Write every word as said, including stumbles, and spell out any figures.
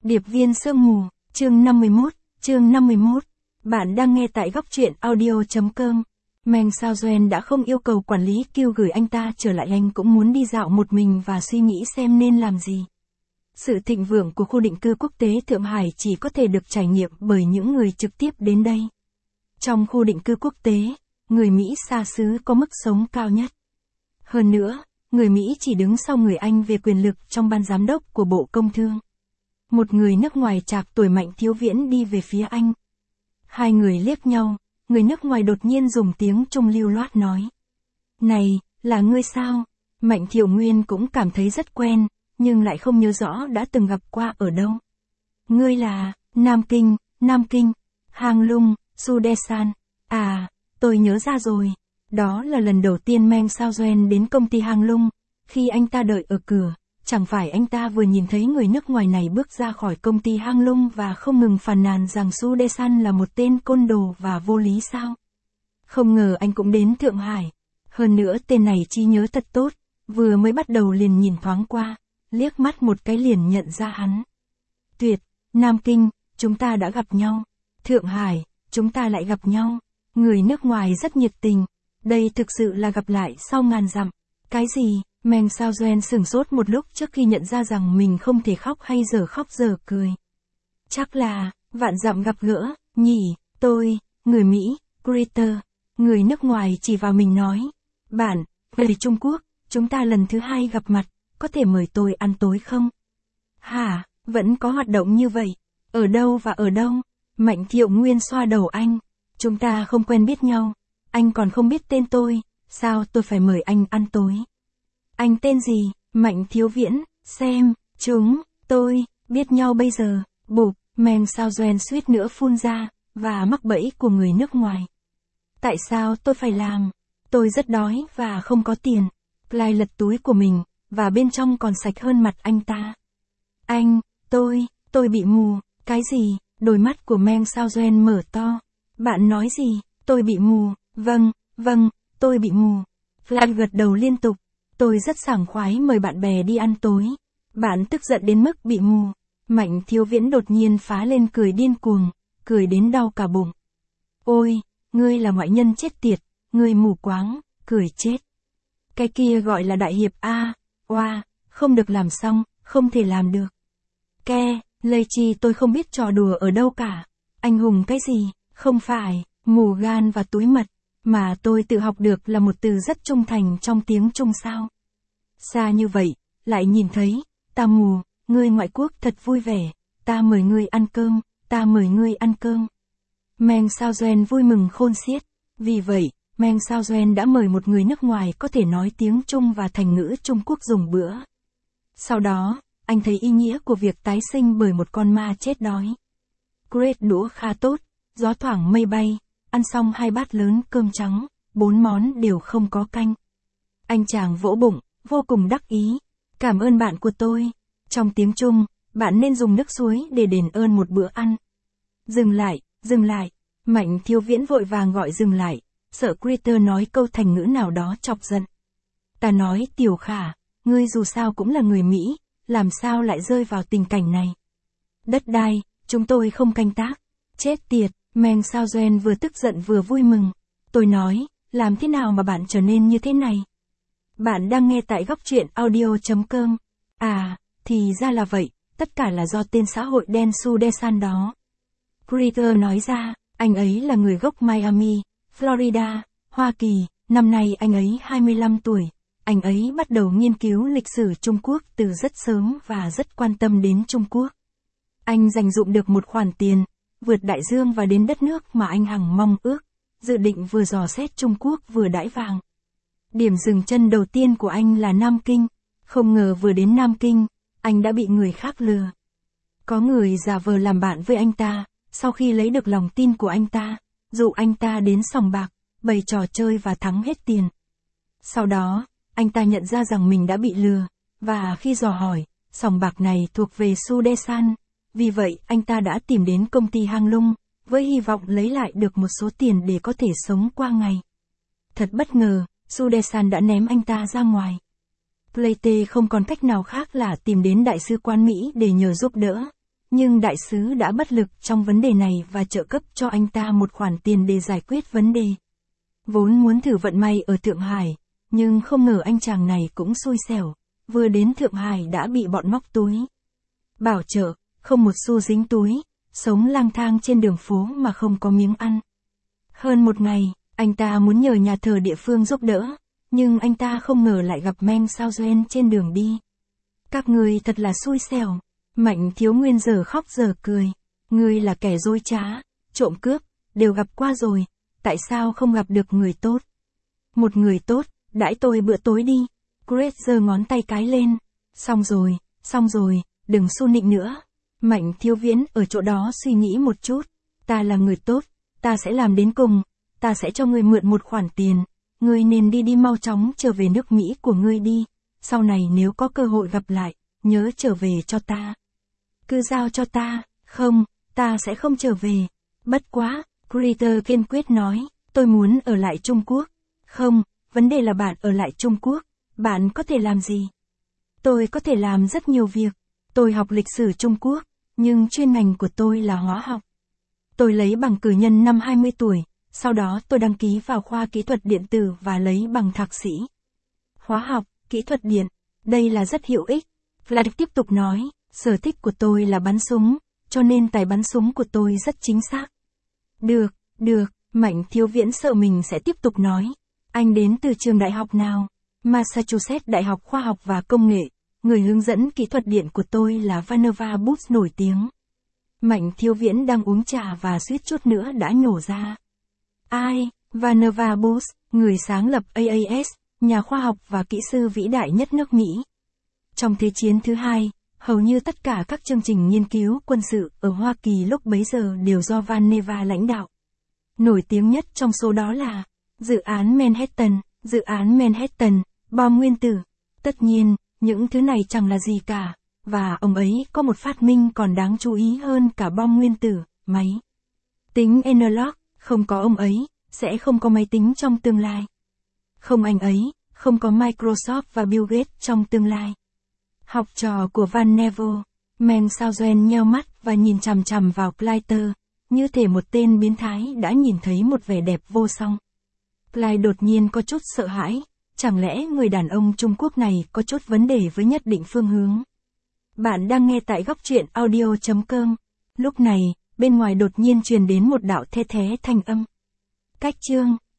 Điệp viên sương mù, chương năm mươi mốt, chương năm mươi mốt. Bạn đang nghe tại góc truyện audio chấm com. Meng Shaozuan đã không yêu cầu quản lý kêu gửi anh ta trở lại, anh cũng muốn đi dạo một mình và suy nghĩ xem nên làm gì. Sự thịnh vượng của khu định cư quốc tế Thượng Hải chỉ có thể được trải nghiệm bởi những người trực tiếp đến đây. Trong khu định cư quốc tế, người Mỹ xa xứ có mức sống cao nhất. Hơn nữa, người Mỹ chỉ đứng sau người Anh về quyền lực trong ban giám đốc của Bộ Công Thương. Một người nước ngoài trạc tuổi Mạnh Thiếu Viễn đi về phía anh. Hai người liếc nhau, người nước ngoài đột nhiên dùng tiếng Trung lưu loát nói. Này, là ngươi sao? Mạnh Thiệu Nguyên cũng cảm thấy rất quen, nhưng lại không nhớ rõ đã từng gặp qua ở đâu. Ngươi là, Nam Kinh, Nam Kinh, Hang Lung, Sudesan. À, tôi nhớ ra rồi. Đó là lần đầu tiên Meng Shaozuan đến công ty Hang Lung. Khi anh ta đợi ở cửa, chẳng phải anh ta vừa nhìn thấy người nước ngoài này bước ra khỏi công ty Hang Lung và không ngừng phàn nàn rằng Sudesan là một tên côn đồ và vô lý sao? Không ngờ anh cũng đến Thượng Hải. Hơn nữa tên này trí nhớ thật tốt, vừa mới bắt đầu liền nhìn thoáng qua, liếc mắt một cái liền nhận ra hắn. Tuyệt, Nam Kinh, chúng ta đã gặp nhau. Thượng Hải, chúng ta lại gặp nhau. Người nước ngoài rất nhiệt tình. Đây thực sự là gặp lại sau ngàn dặm. Cái gì? Meng Shaozuan sửng sốt một lúc trước khi nhận ra rằng mình không thể khóc hay giờ khóc giờ cười. Chắc là, vạn dặm gặp gỡ, nhỉ, tôi, người Mỹ, Greater. Người nước ngoài chỉ vào mình nói. Bạn, về Trung Quốc, chúng ta lần thứ hai gặp mặt, có thể mời tôi ăn tối không? Hả, vẫn có hoạt động như vậy? Ở đâu và ở đâu? Mạnh Thiệu Nguyên xoa đầu anh. Chúng ta không quen biết nhau. Anh còn không biết tên tôi, sao tôi phải mời anh ăn tối? Anh tên gì? Mạnh Thiếu Viễn, xem, chúng, tôi, biết nhau bây giờ, bụp, Meng Shaozuan suýt nữa phun ra, và mắc bẫy của người nước ngoài. Tại sao tôi phải làm? Tôi rất đói và không có tiền. Clyde lật túi của mình, và bên trong còn sạch hơn mặt anh ta. Anh, tôi, tôi bị mù, cái gì? Đôi mắt của Meng Shaozuan mở to. Bạn nói gì? Tôi bị mù, vâng, vâng, tôi bị mù. Clyde gật đầu liên tục. Tôi rất sảng khoái mời bạn bè đi ăn tối. Bạn tức giận đến mức bị mù. Mạnh Thiếu Viễn đột nhiên phá lên cười điên cuồng, cười đến đau cả bụng. Ôi, ngươi là ngoại nhân chết tiệt, ngươi mù quáng, cười chết. Cái kia gọi là đại hiệp a, oa, không được làm xong, không thể làm được. Ke, lây chi tôi không biết trò đùa ở đâu cả. Anh hùng cái gì, không phải, mù gan và túi mật. Mà tôi tự học được là một từ rất trung thành trong tiếng Trung sao. Xa như vậy, lại nhìn thấy, ta mù, ngươi ngoại quốc thật vui vẻ, ta mời ngươi ăn cơm, ta mời ngươi ăn cơm. Meng Shaozuan vui mừng khôn xiết, vì vậy, Meng Shaozuan đã mời một người nước ngoài có thể nói tiếng Trung và thành ngữ Trung Quốc dùng bữa. Sau đó, anh thấy ý nghĩa của việc tái sinh bởi một con ma chết đói. Great đũa khá tốt, gió thoảng mây bay. Ăn xong hai bát lớn cơm trắng, bốn món đều không có canh. Anh chàng vỗ bụng, vô cùng đắc ý. Cảm ơn bạn của tôi. Trong tiếng Trung, bạn nên dùng nước suối để đền ơn một bữa ăn. Dừng lại, dừng lại. Mạnh Thiếu Viễn vội vàng gọi dừng lại, sợ Greater nói câu thành ngữ nào đó chọc giận. Ta nói Tiểu Khả, ngươi dù sao cũng là người Mỹ, làm sao lại rơi vào tình cảnh này? Đất đai, chúng tôi không canh tác. Chết tiệt. Meng Shaozuan vừa tức giận vừa vui mừng. Tôi nói, làm thế nào mà bạn trở nên như thế này? Bạn đang nghe tại góc truyện audio chấm com. À, thì ra là vậy, tất cả là do tên xã hội đen Sudesan đó. Greater nói ra, anh ấy là người gốc Miami, Florida, Hoa Kỳ, năm nay anh ấy hai mươi lăm tuổi. Anh ấy bắt đầu nghiên cứu lịch sử Trung Quốc từ rất sớm và rất quan tâm đến Trung Quốc. Anh dành dụm được một khoản tiền, vượt đại dương và đến đất nước mà anh hằng mong ước, dự định vừa dò xét Trung Quốc vừa đãi vàng. Điểm dừng chân đầu tiên của anh là Nam Kinh, không ngờ vừa đến Nam Kinh, anh đã bị người khác lừa. Có người giả vờ làm bạn với anh ta, sau khi lấy được lòng tin của anh ta, dụ anh ta đến sòng bạc, bày trò chơi và thắng hết tiền. Sau đó, anh ta nhận ra rằng mình đã bị lừa, và khi dò hỏi, sòng bạc này thuộc về Sudesan. Vì vậy, anh ta đã tìm đến công ty Hang Lung, với hy vọng lấy lại được một số tiền để có thể sống qua ngày. Thật bất ngờ, Sudesan đã ném anh ta ra ngoài. Clayton không còn cách nào khác là tìm đến đại sứ quán Mỹ để nhờ giúp đỡ. nhưng đại sứ đã bất lực trong vấn đề này và trợ cấp cho anh ta một khoản tiền để giải quyết vấn đề. Vốn muốn thử vận may ở Thượng Hải, nhưng không ngờ anh chàng này cũng xui xẻo, vừa đến Thượng Hải đã bị bọn móc túi. Bảo trợ, không một xu dính túi, sống lang thang trên đường phố mà không có miếng ăn. Hơn một ngày, anh ta muốn nhờ nhà thờ địa phương giúp đỡ, nhưng anh ta không ngờ lại gặp Meng Xiaozuan trên đường đi. Các người thật là xui xẻo. Mạnh Thiếu Nguyên giờ khóc giờ cười. Ngươi là kẻ dối trá, trộm cướp, đều gặp qua rồi, tại sao không gặp được người tốt? Một người tốt, đãi tôi bữa tối đi. Grace giơ ngón tay cái lên. Xong rồi, xong rồi, đừng xu nịnh nữa. Mạnh Thiếu Viễn ở chỗ đó suy nghĩ một chút. Ta là người tốt, ta sẽ làm đến cùng, ta sẽ cho ngươi mượn một khoản tiền. Ngươi nên đi đi mau chóng trở về nước Mỹ của ngươi đi. Sau này nếu có cơ hội gặp lại, nhớ trở về cho ta. Cứ giao cho ta, không, ta sẽ không trở về. Bất quá, Critter kiên quyết nói, tôi muốn ở lại Trung Quốc. Không, vấn đề là bạn ở lại Trung Quốc, bạn có thể làm gì? Tôi có thể làm rất nhiều việc. Tôi học lịch sử Trung Quốc, nhưng chuyên ngành của tôi là hóa học. Tôi lấy bằng cử nhân năm hai mươi tuổi, sau đó tôi đăng ký vào khoa kỹ thuật điện tử và lấy bằng thạc sĩ. Hóa học, kỹ thuật điện, đây là rất hữu ích. Vlad tiếp tục nói, sở thích của tôi là bắn súng, cho nên tài bắn súng của tôi rất chính xác. Được, được, Mạnh Thiếu Viễn sợ mình sẽ tiếp tục nói. Anh đến từ trường đại học nào? Massachusetts Đại học Khoa học và Công nghệ. Người hướng dẫn kỹ thuật điện của tôi là Vannevar Bush nổi tiếng. Mạnh Thiếu Viễn đang uống trà và suýt chút nữa đã nhổ ra. Ai? Vannevar Bush, người sáng lập a a ét, nhà khoa học và kỹ sư vĩ đại nhất nước Mỹ. Trong Thế chiến thứ hai, hầu như tất cả các chương trình nghiên cứu quân sự ở Hoa Kỳ lúc bấy giờ đều do Vannevar lãnh đạo. Nổi tiếng nhất trong số đó là dự án Manhattan, dự án Manhattan, bom nguyên tử. Tất nhiên, những thứ này chẳng là gì cả, và ông ấy có một phát minh còn đáng chú ý hơn cả bom nguyên tử, máy tính analog. Không có ông ấy, sẽ không có máy tính trong tương lai. Không anh ấy, không có Microsoft và Bill Gates trong tương lai. Học trò của Van Neville, Meng Xiaozuan nheo mắt và nhìn chằm chằm vào Clyde, như thể một tên biến thái đã nhìn thấy một vẻ đẹp vô song. Clyde đột nhiên có chút sợ hãi, chẳng lẽ người đàn ông Trung Quốc này có chút vấn đề với nhất định phương hướng. Bạn đang nghe tại góc truyện audio chấm com. Lúc này, bên ngoài đột nhiên truyền đến một đạo the thé thanh âm. Cách chương